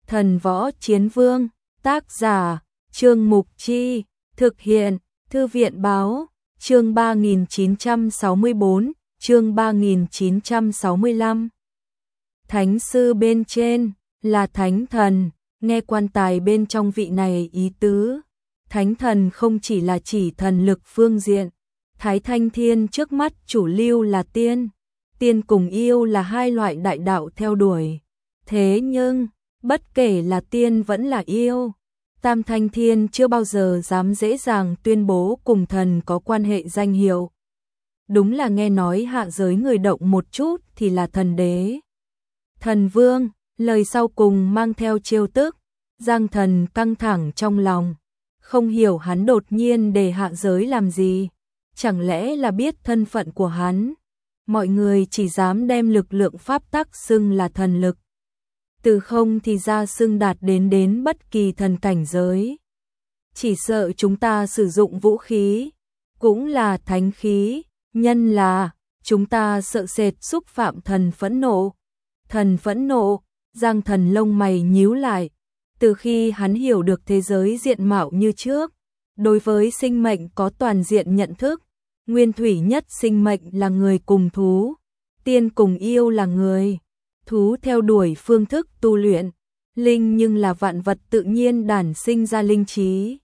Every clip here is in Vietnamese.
Thần Võ Chiến Vương, tác giả, Trương Mục Chi, thực hiện, Thư viện Báo, chương 3964, chương 3965. Thánh sư bên trên, là thánh thần, nghe quan tài bên trong vị này ý tứ. Thánh thần không chỉ là chỉ thần lực phương diện, Thái Thanh Thiên trước mắt chủ lưu là tiên. Tiên cùng yêu là hai loại đại đạo theo đuổi. Thế nhưng, bất kể là tiên vẫn là yêu, Tam Thanh Thiên chưa bao giờ dám dễ dàng tuyên bố cùng thần có quan hệ danh hiệu. Đúng là nghe nói hạ giới người động một chút thì là thần đế. Thần vương, lời sau cùng mang theo trêu tức, Giang Thần căng thẳng trong lòng, không hiểu hắn đột nhiên đề hạ giới làm gì, chẳng lẽ là biết thân phận của hắn. Mọi người chỉ dám đem lực lượng pháp tắc xưng là thần lực. Từ không thì ra xưng đạt đến bất kỳ thần cảnh giới. Chỉ sợ chúng ta sử dụng vũ khí, cũng là thánh khí, nhân là, chúng ta sợ sệt xúc phạm thần phẫn nộ. Thần phẫn nộ, Giang Thần lông mày nhíu lại, từ khi hắn hiểu được thế giới diện mạo như trước, đối với sinh mệnh có toàn diện nhận thức, nguyên thủy nhất sinh mệnh là người cùng thú, tiên cùng yêu là người. Thú theo đuổi phương thức tu luyện, linh nhưng là vạn vật tự nhiên đản sinh ra linh trí.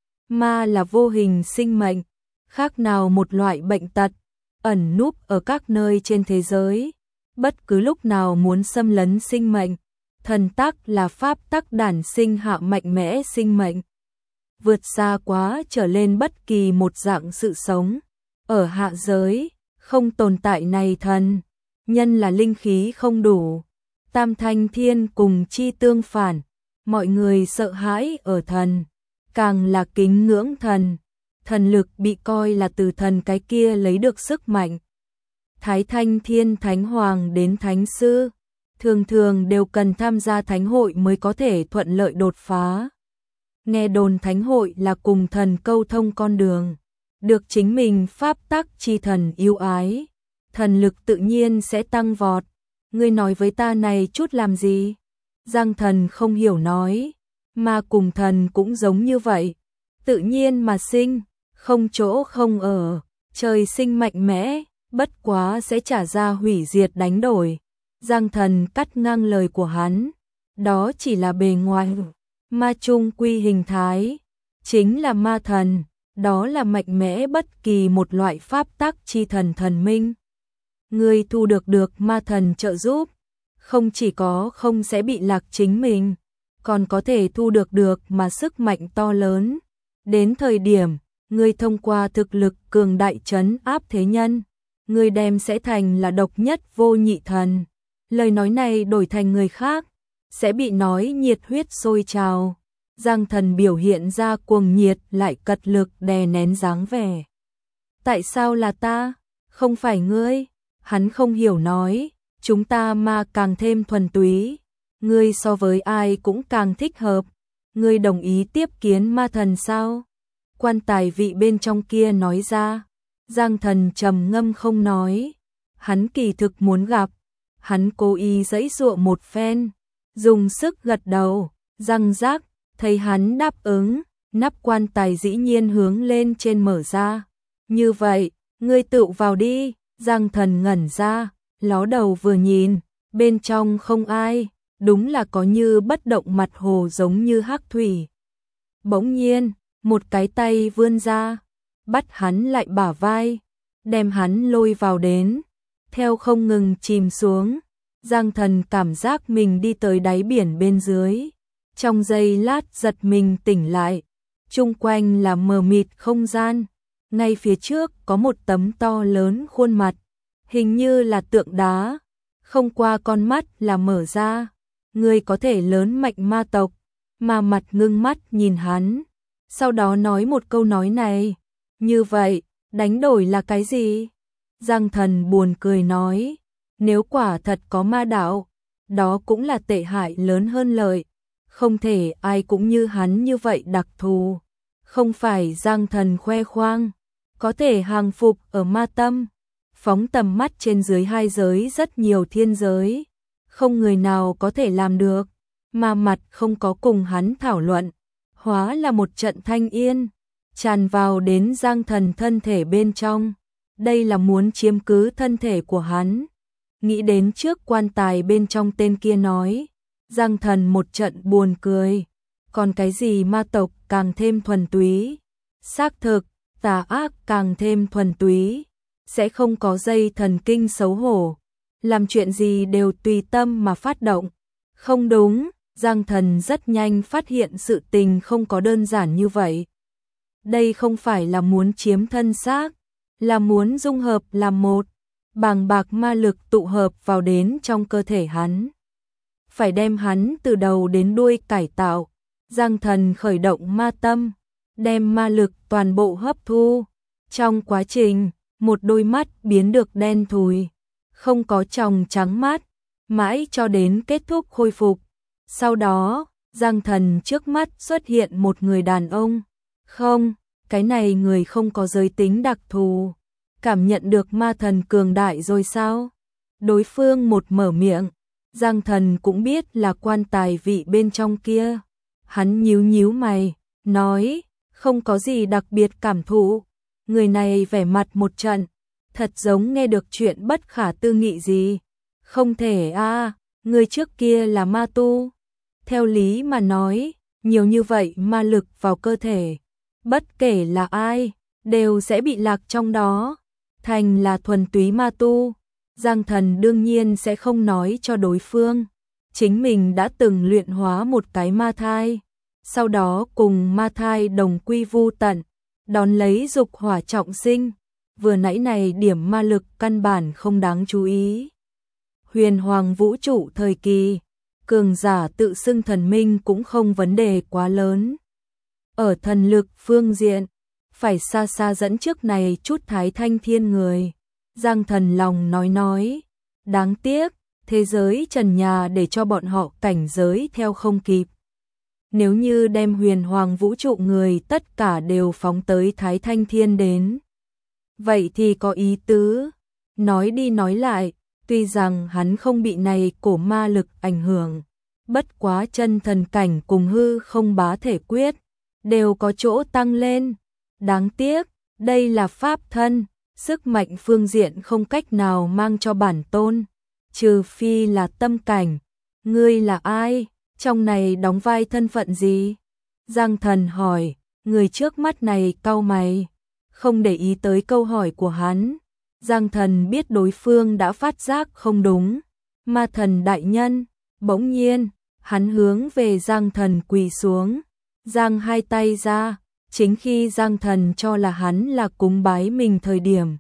Ma là vô hình sinh mệnh, khác nào một loại bệnh tật, ẩn núp ở các nơi trên thế giới, bất cứ lúc nào muốn xâm lấn sinh mệnh. Thần tắc là pháp tắc đản sinh hạ mạnh mẽ sinh mệnh, vượt xa quá trở lên bất kỳ một dạng sự sống. Ở hạ giới, không tồn tại này thần. Nhân là linh khí không đủ, Tam Thanh Thiên cùng chi tương phản, mọi người sợ hãi ở thần, càng là kính ngưỡng thần. Thần lực bị coi là từ thần cái kia lấy được sức mạnh. Thái Thanh Thiên Thánh Hoàng đến Thánh Sư, thường thường đều cần tham gia thánh hội mới có thể thuận lợi đột phá. Nghe đồn thánh hội là cùng thần câu thông con đường, được chính mình pháp tắc chi thần yêu ái, thần lực tự nhiên sẽ tăng vọt. Ngươi nói với ta này chút làm gì? Giang Thần không hiểu nói, mà cùng thần cũng giống như vậy, tự nhiên mà sinh, không chỗ không ở, trời sinh mạnh mẽ, bất quá sẽ trả ra hủy diệt đánh đổi. Giang Thần cắt ngang lời của hắn, đó chỉ là bề ngoài, ma chung quy hình thái, chính là ma thần, đó là mạnh mẽ bất kỳ một loại pháp tắc chi thần thần minh. Người thu được ma thần trợ giúp, không chỉ có không sẽ bị lạc chính mình, còn có thể thu được mà sức mạnh to lớn. Đến thời điểm, người thông qua thực lực cường đại trấn áp thế nhân, người đem sẽ thành là độc nhất vô nhị thần. Lời nói này đổi thành người khác, sẽ bị nói nhiệt huyết sôi trào. Giang Thần biểu hiện ra cuồng nhiệt lại cật lực đè nén dáng vẻ. Tại sao là ta, không phải ngươi? Hắn không hiểu nói, chúng ta ma càng thêm thuần túy, ngươi so với ai cũng càng thích hợp. Ngươi đồng ý tiếp kiến ma thần sao? Quan tài vị bên trong kia nói ra. Giang Thần trầm ngâm không nói, hắn kỳ thực muốn gặp. Hắn cố ý giãy giụa một phen, dùng sức gật đầu, răng rác, thấy hắn đáp ứng, nắp quan tài dĩ nhiên hướng lên trên mở ra. Như vậy, ngươi tự vào đi. Giang Thần ngẩn ra, ló đầu vừa nhìn, bên trong không ai, đúng là có như bất động mặt hồ giống như hắc thủy. Bỗng nhiên, một cái tay vươn ra, bắt hắn lại bả vai, đem hắn lôi vào đến, theo không ngừng chìm xuống. Giang Thần cảm giác mình đi tới đáy biển bên dưới, trong giây lát giật mình tỉnh lại, chung quanh là mờ mịt không gian. Ngay phía trước có một tấm to lớn khuôn mặt, hình như là tượng đá, không qua con mắt là mở ra. Người có thể lớn mạnh ma tộc, mà mặt ngưng mắt nhìn hắn, sau đó nói một câu nói này. Như vậy, đánh đổi là cái gì? Giang Thần buồn cười nói, nếu quả thật có ma đạo, đó cũng là tệ hại lớn hơn lợi, không thể ai cũng như hắn như vậy đặc thù. Không phải Giang Thần khoe khoang, có thể hàng phục ở ma tâm, phóng tầm mắt trên dưới hai giới rất nhiều thiên giới, không người nào có thể làm được. mà mặt không có cùng hắn thảo luận, hóa là một trận thanh yên, tràn vào đến Giang Thần thân thể bên trong. Đây là muốn chiếm cứ thân thể của hắn. Nghĩ đến trước quan tài bên trong tên kia nói, Giang Thần một trận buồn cười. Còn cái gì ma tộc càng thêm thuần túy, xác thực, tà ác càng thêm thuần túy, sẽ không có dây thần kinh xấu hổ, làm chuyện gì đều tùy tâm mà phát động. Không đúng, Giang Thần rất nhanh phát hiện sự tình không có đơn giản như vậy. Đây không phải là muốn chiếm thân xác, là muốn dung hợp làm một, bàng bạc ma lực tụ hợp vào đến trong cơ thể hắn. Phải đem hắn từ đầu đến đuôi cải tạo. Giang Thần khởi động ma tâm, đem ma lực toàn bộ hấp thu. Trong quá trình, một đôi mắt biến được đen thùi, không có tròng trắng mắt, mãi cho đến kết thúc khôi phục. Sau đó, Giang Thần trước mắt xuất hiện một người đàn ông. Không, cái này người không có giới tính đặc thù. Cảm nhận được ma thần cường đại rồi sao? Đối phương một mở miệng, Giang Thần cũng biết là quan tài vị bên trong kia. Hắn nhíu nhíu mày, nói, không có gì đặc biệt cảm thụ. Người này vẻ mặt một trận, thật giống nghe được chuyện bất khả tư nghị gì. Không thể a, người trước kia là ma tu. Theo lý mà nói, nhiều như vậy ma lực vào cơ thể, bất kể là ai, đều sẽ bị lạc trong đó. Thành là thuần túy ma tu. Giang Thần đương nhiên sẽ không nói cho đối phương. Chính mình đã từng luyện hóa một cái ma thai, sau đó cùng ma thai đồng quy vu tận, đón lấy dục hỏa trọng sinh. Vừa nãy này điểm ma lực căn bản không đáng chú ý. Huyền hoàng vũ trụ thời kỳ, cường giả tự xưng thần minh cũng không vấn đề quá lớn. Ở thần lực phương diện, phải xa xa dẫn trước này chút Thái Thanh Thiên người. Giang Thần lòng nói, đáng tiếc, thế giới trần nhà để cho bọn họ cảnh giới theo không kịp. Nếu như đem huyền hoàng vũ trụ người tất cả đều phóng tới Thái Thanh Thiên đến, vậy thì có ý tứ. Nói đi nói lại, tuy rằng hắn không bị này cổ ma lực ảnh hưởng, bất quá chân thần cảnh cùng hư không bá thể quyết, đều có chỗ tăng lên. Đáng tiếc, đây là pháp thân, sức mạnh phương diện không cách nào mang cho bản tôn, trừ phi là tâm cảnh. Ngươi là ai? Trong này đóng vai thân phận gì? Giang Thần hỏi. Người trước mắt này cau mày, không để ý tới câu hỏi của hắn. Giang Thần biết đối phương đã phát giác không đúng. Ma thần đại nhân. Bỗng nhiên, hắn hướng về Giang Thần quỳ xuống, giang hai tay ra. Chính khi Giang Thần cho là hắn là cúng bái mình thời điểm,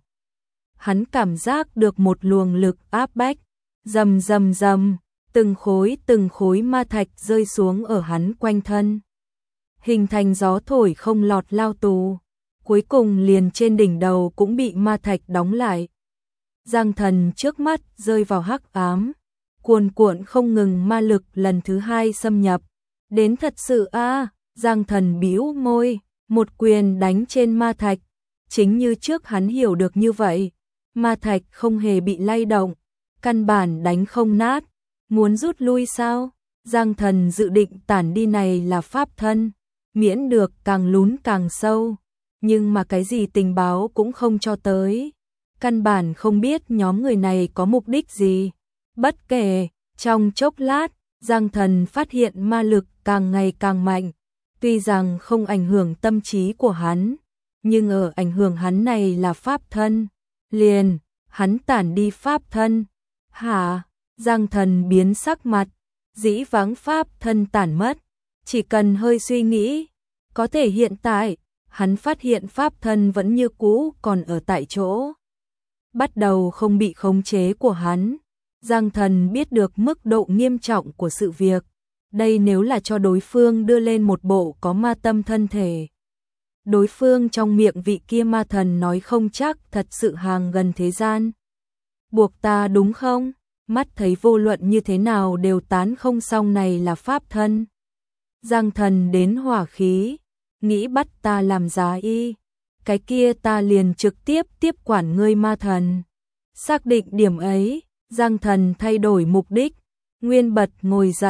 hắn cảm giác được một luồng lực áp bách, rầm rầm rầm, từng khối ma thạch rơi xuống ở hắn quanh thân, hình thành gió thổi không lọt lao tù, cuối cùng liền trên đỉnh đầu cũng bị ma thạch đóng lại. Giang Thần trước mắt rơi vào hắc ám, cuồn cuộn không ngừng ma lực lần thứ hai xâm nhập, đến thật sự a. Giang Thần bĩu môi, một quyền đánh trên ma thạch, chính như trước hắn hiểu được như vậy, ma thạch không hề bị lay động, căn bản đánh không nát. Muốn rút lui sao? Giang Thần dự định tản đi này là pháp thân, miễn được càng lún càng sâu, nhưng mà cái gì tình báo cũng không cho tới, căn bản không biết nhóm người này có mục đích gì. Bất kể, trong chốc lát, Giang Thần phát hiện ma lực càng ngày càng mạnh, tuy rằng không ảnh hưởng tâm trí của hắn, nhưng ở ảnh hưởng hắn này là pháp thân. Liền, hắn tản đi pháp thân. Hả? Giang Thần biến sắc mặt, dĩ vãng pháp thân tản mất, chỉ cần hơi suy nghĩ, có thể hiện tại, hắn phát hiện pháp thân vẫn như cũ còn ở tại chỗ, bắt đầu không bị khống chế của hắn. Giang Thần biết được mức độ nghiêm trọng của sự việc, đây nếu là cho đối phương đưa lên một bộ có ma tâm thân thể, đối phương trong miệng vị kia ma thần nói không chắc thật sự hàng gần thế gian. Buộc ta đúng không? Mắt thấy vô luận như thế nào đều tán không xong này là pháp thân. Giang Thần đến hỏa khí, nghĩ bắt ta làm giá y, cái kia ta liền trực tiếp tiếp quản ngươi ma thần. Xác định điểm ấy, Giang Thần thay đổi mục đích, nguyên bật ngồi dậy,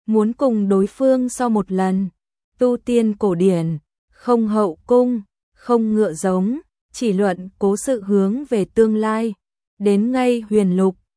muốn cùng đối phương so một lần. Tu tiên cổ điển, không hậu cung, không ngựa giống, chỉ luận cố sự hướng về tương lai. Đến ngay huyền lục,